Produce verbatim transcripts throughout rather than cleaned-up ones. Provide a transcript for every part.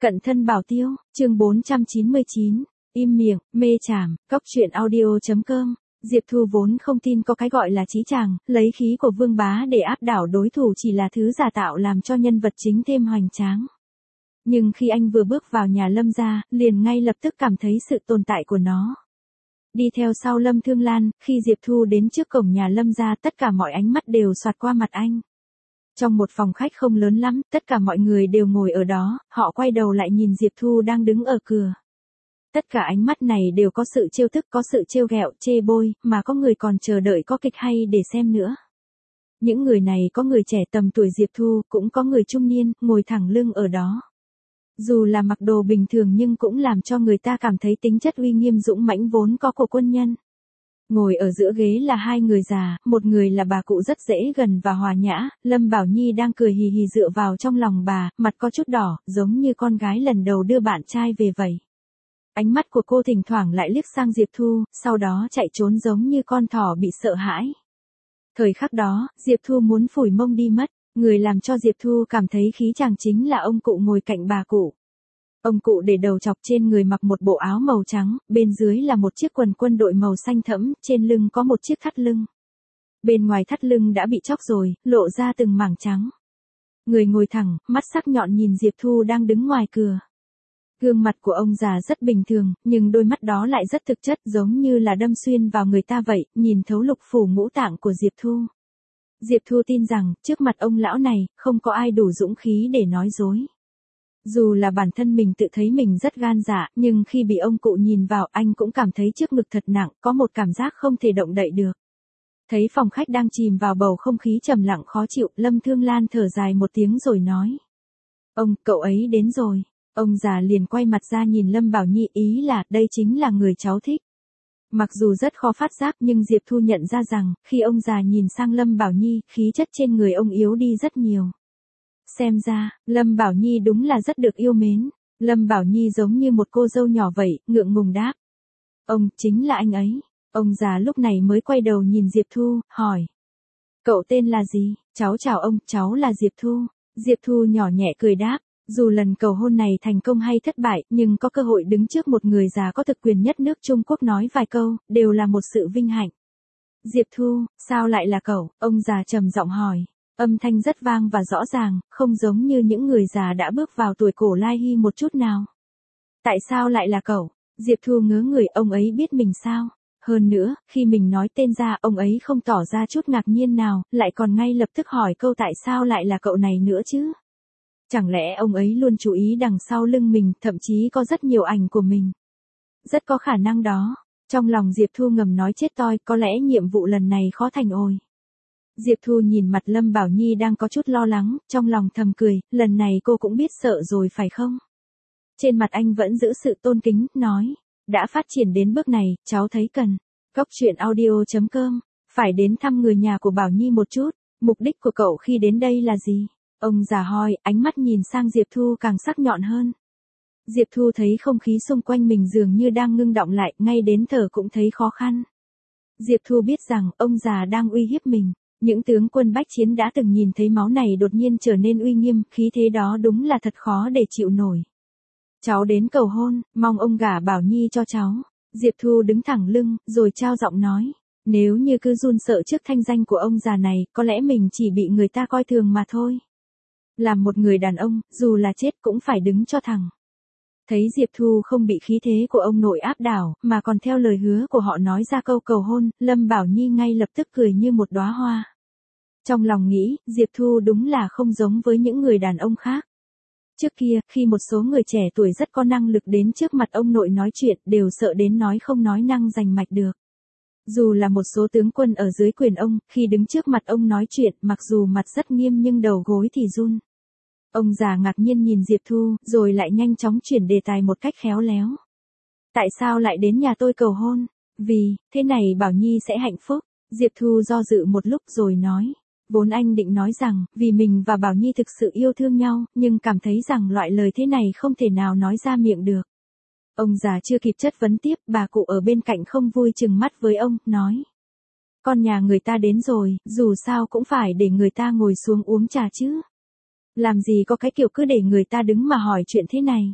Cận thân bảo tiêu, chương bốn trăm chín mươi chín, im miệng, mê chảm, cóc truyện audio chấm com. Diệp Thu vốn không tin có cái gọi là chí chàng, lấy khí của Vương Bá để áp đảo đối thủ chỉ là thứ giả tạo làm cho nhân vật chính thêm hoành tráng. Nhưng khi anh vừa bước vào nhà Lâm gia, liền ngay lập tức cảm thấy sự tồn tại của nó. Đi theo sau Lâm Thương Lan, khi Diệp Thu đến trước cổng nhà Lâm gia, tất cả mọi ánh mắt đều xoạt qua mặt anh. Trong một phòng khách không lớn lắm, tất cả mọi người đều ngồi ở đó, họ quay đầu lại nhìn Diệp Thu đang đứng ở cửa. Tất cả ánh mắt này đều có sự trêu tức, có sự trêu ghẹo, chê bôi, mà có người còn chờ đợi có kịch hay để xem nữa. Những người này có người trẻ tầm tuổi Diệp Thu, cũng có người trung niên, ngồi thẳng lưng ở đó. Dù là mặc đồ bình thường nhưng cũng làm cho người ta cảm thấy tính chất uy nghiêm dũng mãnh vốn có của quân nhân. Ngồi ở giữa ghế là hai người già, một người là bà cụ rất dễ gần và hòa nhã, Lâm Bảo Nhi đang cười hì hì dựa vào trong lòng bà, mặt có chút đỏ, giống như con gái lần đầu đưa bạn trai về vậy. Ánh mắt của cô thỉnh thoảng lại liếc sang Diệp Thu, sau đó chạy trốn giống như con thỏ bị sợ hãi. Thời khắc đó, Diệp Thu muốn phủi mông đi mất, người làm cho Diệp Thu cảm thấy khí chàng chính là ông cụ ngồi cạnh bà cụ. Ông cụ để đầu chọc trên người mặc một bộ áo màu trắng, bên dưới là một chiếc quần quân đội màu xanh thẫm, trên lưng có một chiếc thắt lưng. Bên ngoài thắt lưng đã bị chóc rồi, lộ ra từng mảng trắng. Người ngồi thẳng, mắt sắc nhọn nhìn Diệp Thu đang đứng ngoài cửa. Gương mặt của ông già rất bình thường, nhưng đôi mắt đó lại rất thực chất, giống như là đâm xuyên vào người ta vậy, nhìn thấu lục phủ ngũ tạng của Diệp Thu. Diệp Thu tin rằng, trước mặt ông lão này, không có ai đủ dũng khí để nói dối. Dù là bản thân mình tự thấy mình rất gan dạ, nhưng khi bị ông cụ nhìn vào anh cũng cảm thấy trước ngực thật nặng, có một cảm giác không thể động đậy được. Thấy phòng khách đang chìm vào bầu không khí trầm lặng khó chịu, Lâm Thương Lan thở dài một tiếng rồi nói. Ông, cậu ấy đến rồi. Ông già liền quay mặt ra nhìn Lâm Bảo Nhi, ý là, đây chính là người cháu thích. Mặc dù rất khó phát giác nhưng Diệp Thu nhận ra rằng, khi ông già nhìn sang Lâm Bảo Nhi, khí chất trên người ông yếu đi rất nhiều. Xem ra, Lâm Bảo Nhi đúng là rất được yêu mến. Lâm Bảo Nhi giống như một cô dâu nhỏ vậy, ngượng ngùng đáp. Ông, chính là anh ấy. Ông già lúc này mới quay đầu nhìn Diệp Thu, hỏi. Cậu tên là gì? Cháu chào ông, cháu là Diệp Thu. Diệp Thu nhỏ nhẹ cười đáp. Dù lần cầu hôn này thành công hay thất bại, nhưng có cơ hội đứng trước một người già có thực quyền nhất nước Trung Quốc nói vài câu, đều là một sự vinh hạnh. Diệp Thu, sao lại là cậu? Ông già trầm giọng hỏi. Âm thanh rất vang và rõ ràng, không giống như những người già đã bước vào tuổi cổ lai hy một chút nào. Tại sao lại là cậu? Diệp Thu ngớ người, ông ấy biết mình sao? Hơn nữa, khi mình nói tên ra, ông ấy không tỏ ra chút ngạc nhiên nào, lại còn ngay lập tức hỏi câu tại sao lại là cậu này nữa chứ? Chẳng lẽ ông ấy luôn chú ý đằng sau lưng mình, thậm chí có rất nhiều ảnh của mình? Rất có khả năng đó. Trong lòng Diệp Thu ngầm nói chết toi, có lẽ nhiệm vụ lần này khó thành ôi. Diệp Thu nhìn mặt Lâm Bảo Nhi đang có chút lo lắng, trong lòng thầm cười, lần này cô cũng biết sợ rồi phải không? Trên mặt anh vẫn giữ sự tôn kính, nói, đã phát triển đến bước này, cháu thấy cần. Cóc truyện audio chấm com, phải đến thăm người nhà của Bảo Nhi một chút, mục đích của cậu khi đến đây là gì? Ông già hỏi, ánh mắt nhìn sang Diệp Thu càng sắc nhọn hơn. Diệp Thu thấy không khí xung quanh mình dường như đang ngưng đọng lại, ngay đến thở cũng thấy khó khăn. Diệp Thu biết rằng, ông già đang uy hiếp mình. Những tướng quân bách chiến đã từng nhìn thấy máu này đột nhiên trở nên uy nghiêm, khí thế đó đúng là thật khó để chịu nổi. Cháu đến cầu hôn, mong ông gả Bảo Nhi cho cháu. Diệp Thu đứng thẳng lưng, rồi trao giọng nói. Nếu như cứ run sợ trước thanh danh của ông già này, có lẽ mình chỉ bị người ta coi thường mà thôi. Làm một người đàn ông, dù là chết cũng phải đứng cho thẳng. Thấy Diệp Thu không bị khí thế của ông nội áp đảo, mà còn theo lời hứa của họ nói ra câu cầu hôn, Lâm Bảo Nhi ngay lập tức cười như một đóa hoa. Trong lòng nghĩ, Diệp Thu đúng là không giống với những người đàn ông khác. Trước kia, khi một số người trẻ tuổi rất có năng lực đến trước mặt ông nội nói chuyện, đều sợ đến nói không nói năng rành mạch được. Dù là một số tướng quân ở dưới quyền ông, khi đứng trước mặt ông nói chuyện, mặc dù mặt rất nghiêm nhưng đầu gối thì run. Ông già ngạc nhiên nhìn Diệp Thu, rồi lại nhanh chóng chuyển đề tài một cách khéo léo. Tại sao lại đến nhà tôi cầu hôn? Vì, thế này Bảo Nhi sẽ hạnh phúc. Diệp Thu do dự một lúc rồi nói. Vốn anh định nói rằng, vì mình và Bảo Nhi thực sự yêu thương nhau, nhưng cảm thấy rằng loại lời thế này không thể nào nói ra miệng được. Ông già chưa kịp chất vấn tiếp, bà cụ ở bên cạnh không vui chừng mắt với ông, nói. Con nhà người ta đến rồi, dù sao cũng phải để người ta ngồi xuống uống trà chứ. Làm gì có cái kiểu cứ để người ta đứng mà hỏi chuyện thế này.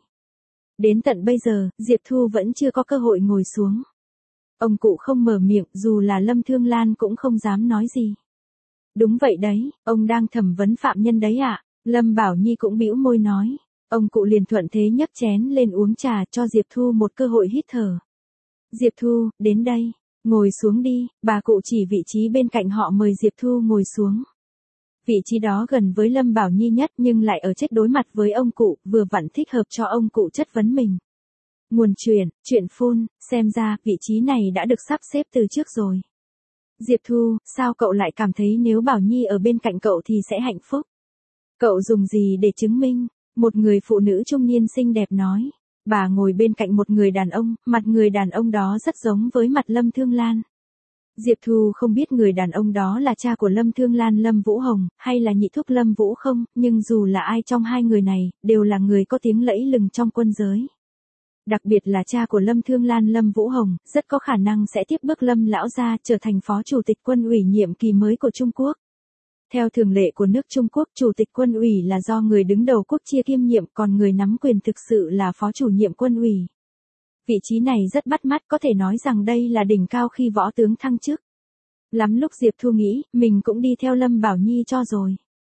Đến tận bây giờ, Diệp Thu vẫn chưa có cơ hội ngồi xuống. Ông cụ không mở miệng, dù là Lâm Thương Lan cũng không dám nói gì. Đúng vậy đấy, ông đang thẩm vấn phạm nhân đấy ạ. À? Lâm Bảo Nhi cũng bĩu môi nói. Ông cụ liền thuận thế nhấc chén lên uống trà cho Diệp Thu một cơ hội hít thở. Diệp Thu, đến đây, ngồi xuống đi, bà cụ chỉ vị trí bên cạnh họ mời Diệp Thu ngồi xuống. Vị trí đó gần với Lâm Bảo Nhi nhất nhưng lại ở chết đối mặt với ông cụ, vừa vặn thích hợp cho ông cụ chất vấn mình. Nguồn chuyện, chuyện phun, xem ra vị trí này đã được sắp xếp từ trước rồi. Diệp Thu, sao cậu lại cảm thấy nếu Bảo Nhi ở bên cạnh cậu thì sẽ hạnh phúc? Cậu dùng gì để chứng minh? Một người phụ nữ trung niên xinh đẹp nói. Bà ngồi bên cạnh một người đàn ông, mặt người đàn ông đó rất giống với mặt Lâm Thương Lan. Diệp Thu không biết người đàn ông đó là cha của Lâm Thương Lan Lâm Vũ Hồng, hay là nhị thúc Lâm Vũ không, nhưng dù là ai trong hai người này, đều là người có tiếng lẫy lừng trong quân giới. Đặc biệt là cha của Lâm Thương Lan Lâm Vũ Hồng, rất có khả năng sẽ tiếp bước Lâm lão gia trở thành phó chủ tịch quân ủy nhiệm kỳ mới của Trung Quốc. Theo thường lệ của nước Trung Quốc, chủ tịch quân ủy là do người đứng đầu quốc chia kiêm nhiệm, còn người nắm quyền thực sự là phó chủ nhiệm quân ủy. Vị trí này rất bắt mắt, có thể nói rằng đây là đỉnh cao khi võ tướng thăng chức. Lắm lúc Diệp Thu nghĩ, mình cũng đi theo Lâm Bảo Nhi cho rồi.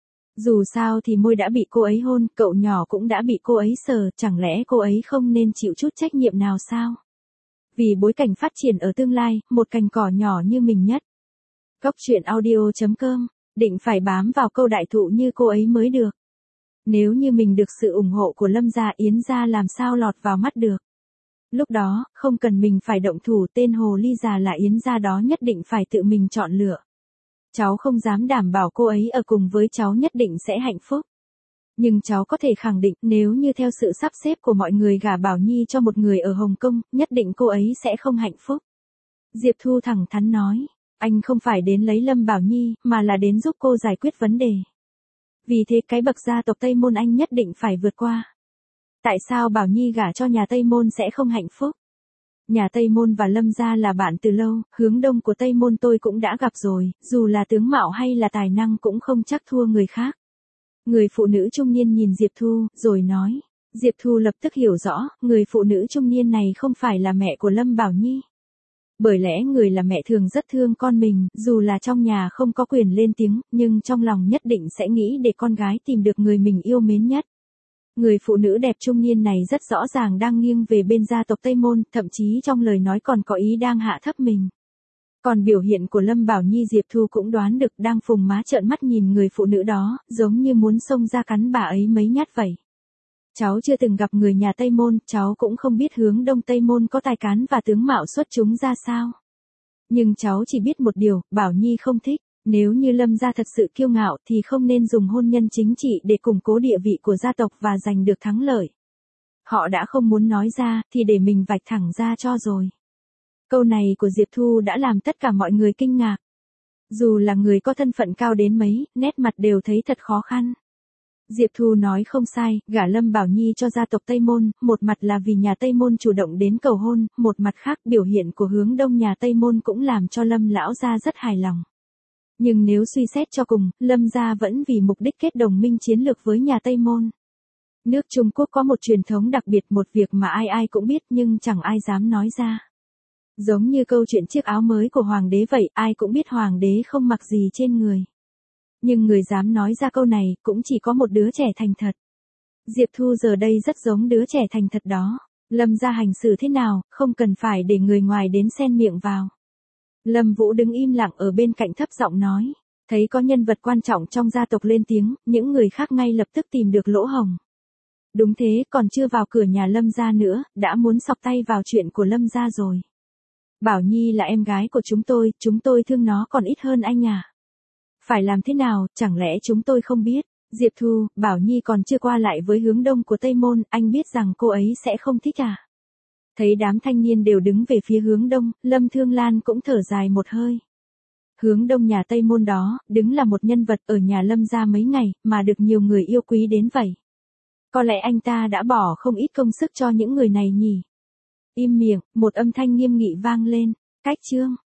Dù sao thì môi đã bị cô ấy hôn, cậu nhỏ cũng đã bị cô ấy sờ, chẳng lẽ cô ấy không nên chịu chút trách nhiệm nào sao? Vì bối cảnh phát triển ở tương lai, một cành cỏ nhỏ như mình nhất. Cóc truyện audio chấm com, định phải bám vào câu đại thụ như cô ấy mới được. Nếu như mình được sự ủng hộ của Lâm gia Yến gia làm sao lọt vào mắt được. Lúc đó, không cần mình phải động thủ, tên hồ ly già là Yến gia đó nhất định phải tự mình chọn lựa. Cháu không dám đảm bảo cô ấy ở cùng với cháu nhất định sẽ hạnh phúc. Nhưng cháu có thể khẳng định nếu như theo sự sắp xếp của mọi người gả Bảo Nhi cho một người ở Hồng Kông, nhất định cô ấy sẽ không hạnh phúc. Diệp Thu thẳng thắn nói, anh không phải đến lấy Lâm Bảo Nhi, mà là đến giúp cô giải quyết vấn đề. Vì thế cái bậc gia tộc Tây Môn anh nhất định phải vượt qua. Tại sao Bảo Nhi gả cho nhà Tây Môn sẽ không hạnh phúc? Nhà Tây Môn và Lâm gia là bạn từ lâu, hướng đông của Tây Môn tôi cũng đã gặp rồi, dù là tướng mạo hay là tài năng cũng không chắc thua người khác. Người phụ nữ trung niên nhìn Diệp Thu, rồi nói. Diệp Thu lập tức hiểu rõ, người phụ nữ trung niên này không phải là mẹ của Lâm Bảo Nhi. Bởi lẽ người là mẹ thường rất thương con mình, dù là trong nhà không có quyền lên tiếng, nhưng trong lòng nhất định sẽ nghĩ để con gái tìm được người mình yêu mến nhất. Người phụ nữ đẹp trung niên này rất rõ ràng đang nghiêng về bên gia tộc Tây Môn, thậm chí trong lời nói còn có ý đang hạ thấp mình. Còn biểu hiện của Lâm Bảo Nhi Diệp Thu cũng đoán được, đang phùng má trợn mắt nhìn người phụ nữ đó, giống như muốn xông ra cắn bà ấy mấy nhát vậy. Cháu chưa từng gặp người nhà Tây Môn, cháu cũng không biết hướng đông Tây Môn có tài cán và tướng mạo xuất chúng ra sao. Nhưng cháu chỉ biết một điều, Bảo Nhi không thích. Nếu như Lâm gia thật sự kiêu ngạo thì không nên dùng hôn nhân chính trị để củng cố địa vị của gia tộc và giành được thắng lợi. Họ đã không muốn nói ra thì để mình vạch thẳng ra cho rồi. Câu này của Diệp Thu đã làm tất cả mọi người kinh ngạc. Dù là người có thân phận cao đến mấy, nét mặt đều thấy thật khó khăn. Diệp Thu nói không sai, gả Lâm Bảo Nhi cho gia tộc Tây Môn, một mặt là vì nhà Tây Môn chủ động đến cầu hôn, một mặt khác biểu hiện của hướng đông nhà Tây Môn cũng làm cho Lâm lão gia rất hài lòng. Nhưng nếu suy xét cho cùng, Lâm gia vẫn vì mục đích kết đồng minh chiến lược với nhà Tây Môn. Nước Trung Quốc có một truyền thống đặc biệt, một việc mà ai ai cũng biết nhưng chẳng ai dám nói ra. Giống như câu chuyện chiếc áo mới của hoàng đế vậy, ai cũng biết hoàng đế không mặc gì trên người. Nhưng người dám nói ra câu này cũng chỉ có một đứa trẻ thành thật. Diệp Thu giờ đây rất giống đứa trẻ thành thật đó. Lâm gia hành xử thế nào, không cần phải để người ngoài đến xen miệng vào. Lâm Vũ đứng im lặng ở bên cạnh thấp giọng nói. Thấy có nhân vật quan trọng trong gia tộc lên tiếng, những người khác ngay lập tức tìm được lỗ hổng. Đúng thế, còn chưa vào cửa nhà Lâm gia nữa, đã muốn xọc tay vào chuyện của Lâm gia rồi. Bảo Nhi là em gái của chúng tôi, chúng tôi thương nó còn ít hơn anh à. Phải làm thế nào, chẳng lẽ chúng tôi không biết. Diệp Thu, Bảo Nhi còn chưa qua lại với hướng đông của Tây Môn, anh biết rằng cô ấy sẽ không thích à. Thấy đám thanh niên đều đứng về phía hướng đông, Lâm Thương Lan cũng thở dài một hơi. Hướng đông nhà Tây Môn đó, đứng là một nhân vật ở nhà Lâm gia mấy ngày, mà được nhiều người yêu quý đến vậy. Có lẽ anh ta đã bỏ không ít công sức cho những người này nhỉ. Im miệng, một âm thanh nghiêm nghị vang lên. Cách chương.